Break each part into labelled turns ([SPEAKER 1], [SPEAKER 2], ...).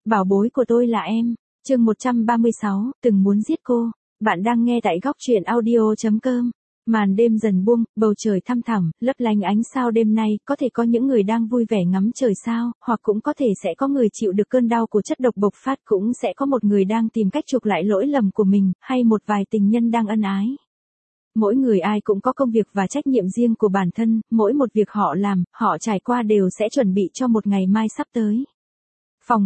[SPEAKER 1] bảo bối của tôi là em. Chương 136, từng muốn giết cô. Bạn đang nghe tại góc truyện audio.com. Màn đêm dần buông, bầu trời thăm thẳm, lấp lánh ánh sao đêm nay, có thể có những người đang vui vẻ ngắm trời sao, hoặc cũng có thể sẽ có người chịu được cơn đau của chất độc bộc phát, cũng sẽ có một người đang tìm cách chuộc lại lỗi lầm của mình, hay một vài tình nhân đang ân ái. Mỗi người ai cũng có công việc và trách nhiệm riêng của bản thân, mỗi một việc họ làm, họ trải qua đều sẽ chuẩn bị cho một ngày mai sắp tới. Phòng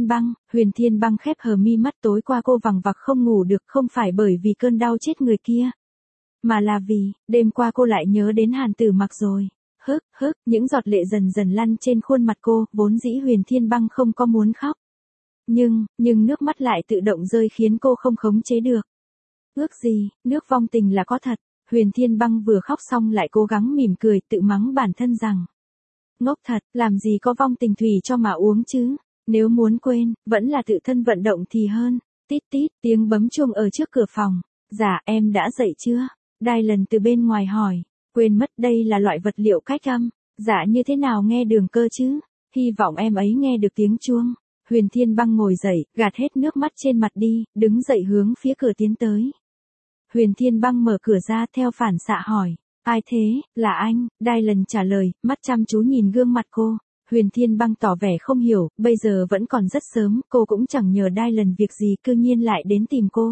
[SPEAKER 1] Huyền Thiên Băng khép hờ mi mắt, tối qua cô vằng vặc không ngủ được, không phải bởi vì cơn đau chết người kia, mà là vì, đêm qua cô lại nhớ đến Hàn Tử Mặc rồi. Những giọt lệ dần dần lăn trên khuôn mặt cô, vốn dĩ Huyền Thiên Băng không có muốn khóc. Nhưng nước mắt lại tự động rơi khiến cô không khống chế được. Ước gì, nước vong tình là có thật. Huyền Thiên Băng vừa khóc xong lại cố gắng mỉm cười, tự mắng bản thân rằng, ngốc thật, làm gì có vong tình thủy cho mà uống chứ. Nếu muốn quên, vẫn là tự thân vận động thì hơn. Tít tít, tiếng bấm chuông ở trước cửa phòng. Dạ, em đã dậy chưa? Dylan từ bên ngoài hỏi. Quên mất đây là loại vật liệu cách âm. Dạ, như thế nào nghe đường cơ chứ? Hy vọng em ấy nghe được tiếng chuông. Huyền Thiên Băng ngồi dậy, gạt hết nước mắt trên mặt đi, đứng dậy hướng phía cửa tiến tới. Huyền Thiên Băng mở cửa ra, theo phản xạ hỏi. Ai thế? Là anh. Dylan trả lời, mắt chăm chú nhìn gương mặt cô. Huyền Thiên Băng tỏ vẻ không hiểu, bây giờ vẫn còn rất sớm, cô cũng chẳng nhờ Dylan việc gì, cư nhiên lại đến tìm cô.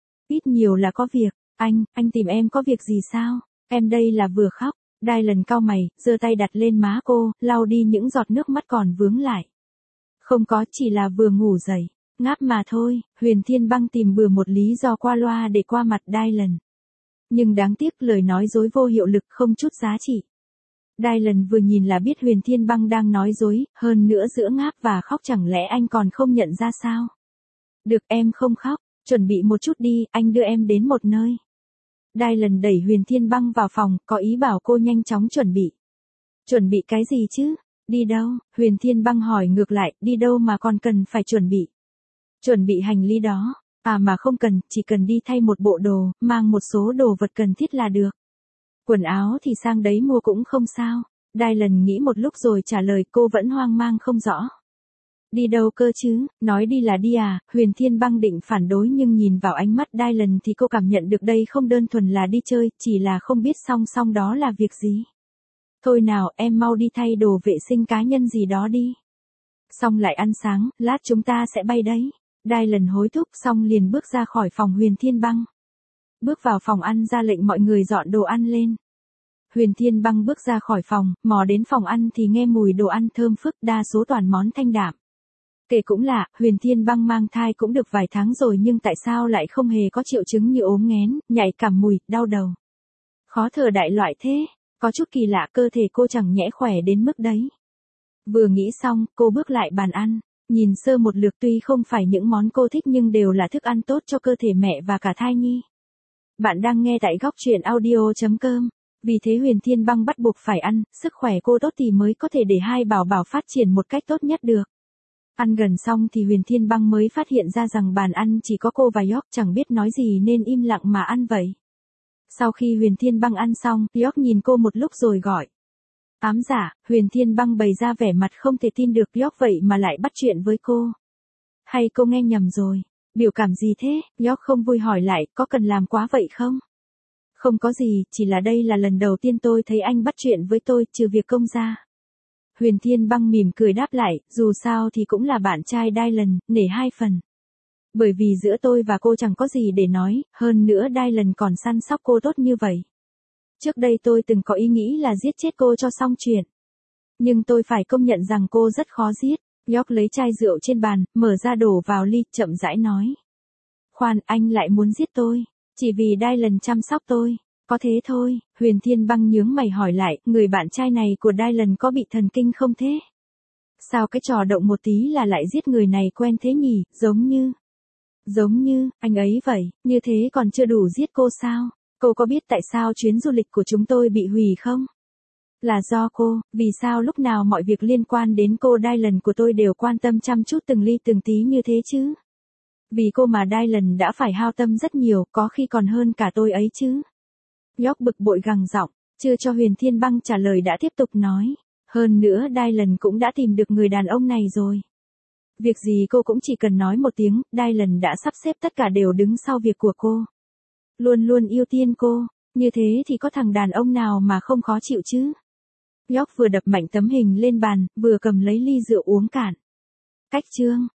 [SPEAKER 1] Ít nhiều là có việc. Anh tìm em có việc gì sao? Em đây là vừa khóc. Dylan cau mày, giơ tay đặt lên má cô, lau đi những giọt nước mắt còn vướng lại. Không có, chỉ là vừa ngủ dậy. Ngáp mà thôi. Huyền Thiên Băng tìm bừa một lý do qua loa để qua mặt Dylan. Nhưng đáng tiếc lời nói dối vô hiệu lực, không chút giá trị. Dylan vừa nhìn là biết Huyền Thiên Băng đang nói dối, hơn nữa giữa ngáp và khóc chẳng lẽ anh còn không nhận ra sao? Được, em không khóc, chuẩn bị một chút đi, anh đưa em đến một nơi. Dylan đẩy Huyền Thiên Băng vào phòng, có ý bảo cô nhanh chóng chuẩn bị. Chuẩn bị cái gì chứ? Đi đâu? Huyền Thiên Băng hỏi ngược lại, đi đâu mà còn cần phải chuẩn bị? Chuẩn bị hành lý đó. À mà không cần, chỉ cần đi thay một bộ đồ, mang một số đồ vật cần thiết là được. Quần áo thì sang đấy mua cũng không sao. Dylan nghĩ một lúc rồi trả lời, cô vẫn hoang mang không rõ. Đi đâu cơ chứ? Nói đi là đi à? Huyền Thiên Băng định phản đối nhưng nhìn vào ánh mắt Dylan thì cô cảm nhận được đây không đơn thuần là đi chơi, chỉ là không biết song song đó là việc gì. Thôi nào, em mau đi thay đồ vệ sinh cá nhân gì đó đi. Xong lại ăn sáng, lát chúng ta sẽ bay đấy. Dylan hối thúc xong liền bước ra khỏi phòng Huyền Thiên Băng. Bước vào phòng ăn ra lệnh mọi người dọn đồ ăn lên. Huyền Thiên Băng bước ra khỏi phòng, mò đến phòng ăn thì nghe mùi đồ ăn thơm phức, đa số toàn món thanh đạm. Kể cũng lạ, Huyền Thiên Băng mang thai cũng được vài tháng rồi nhưng tại sao lại không hề có triệu chứng như ốm nghén, nhạy cảm mùi, đau đầu, khó thở đại loại thế. Có chút kỳ lạ, cơ thể cô chẳng nhẽ khỏe đến mức đấy. Vừa nghĩ xong, cô bước lại bàn ăn. Nhìn sơ một lượt, tuy không phải những món cô thích nhưng đều là thức ăn tốt cho cơ thể mẹ và cả thai nhi. Bạn đang nghe tại góc truyện audio.com. Vì thế Huyền Thiên Băng bắt buộc phải ăn, sức khỏe cô tốt thì mới có thể để hai bảo bảo phát triển một cách tốt nhất được. Ăn gần xong thì Huyền Thiên Băng mới phát hiện ra rằng bàn ăn chỉ có cô và York, chẳng biết nói gì nên im lặng mà ăn vậy. Sau khi Huyền Thiên Băng ăn xong, York nhìn cô một lúc rồi gọi. Ám giả. Huyền Thiên Băng bày ra vẻ mặt không thể tin được York vậy mà lại bắt chuyện với cô. Hay cô nghe nhầm rồi? Biểu cảm gì thế? York không vui hỏi lại, có cần làm quá vậy không? Không có gì, chỉ là đây là lần đầu tiên tôi thấy anh bắt chuyện với tôi, trừ việc công ra. Huyền Thiên Băng mỉm cười đáp lại, dù sao thì cũng là bạn trai Dylan, nể hai phần. Bởi vì giữa tôi và cô chẳng có gì để nói, hơn nữa Dylan còn săn sóc cô tốt như vậy. Trước đây tôi từng có ý nghĩ là giết chết cô cho xong chuyện. Nhưng tôi phải công nhận rằng cô rất khó giết. York lấy chai rượu trên bàn, mở ra đổ vào ly, chậm rãi nói. Khoan, anh lại muốn giết tôi, chỉ vì Dylan chăm sóc tôi. Có thế thôi. Huyền Thiên Băng nhướng mày hỏi lại, người bạn trai này của Dylan có bị thần kinh không thế? Sao cái trò động một tí là lại giết người này quen thế nhỉ, giống như, anh ấy vậy, như thế còn chưa đủ giết cô sao? Cô có biết tại sao chuyến du lịch của chúng tôi bị hủy không? Là do cô, vì sao lúc nào mọi việc liên quan đến cô Dylan của tôi đều quan tâm chăm chút từng ly từng tí như thế chứ? Vì cô mà Dylan đã phải hao tâm rất nhiều, có khi còn hơn cả tôi ấy chứ. York bực bội gằn giọng, chưa cho Huyền Thiên Băng trả lời đã tiếp tục nói. Hơn nữa Dylan cũng đã tìm được người đàn ông này rồi. Việc gì cô cũng chỉ cần nói một tiếng, Dylan đã sắp xếp tất cả đều đứng sau việc của cô. Luôn luôn ưu tiên cô, như thế thì có thằng đàn ông nào mà không khó chịu chứ. York vừa đập mạnh tấm hình lên bàn, vừa cầm lấy ly rượu uống cạn. Cách chương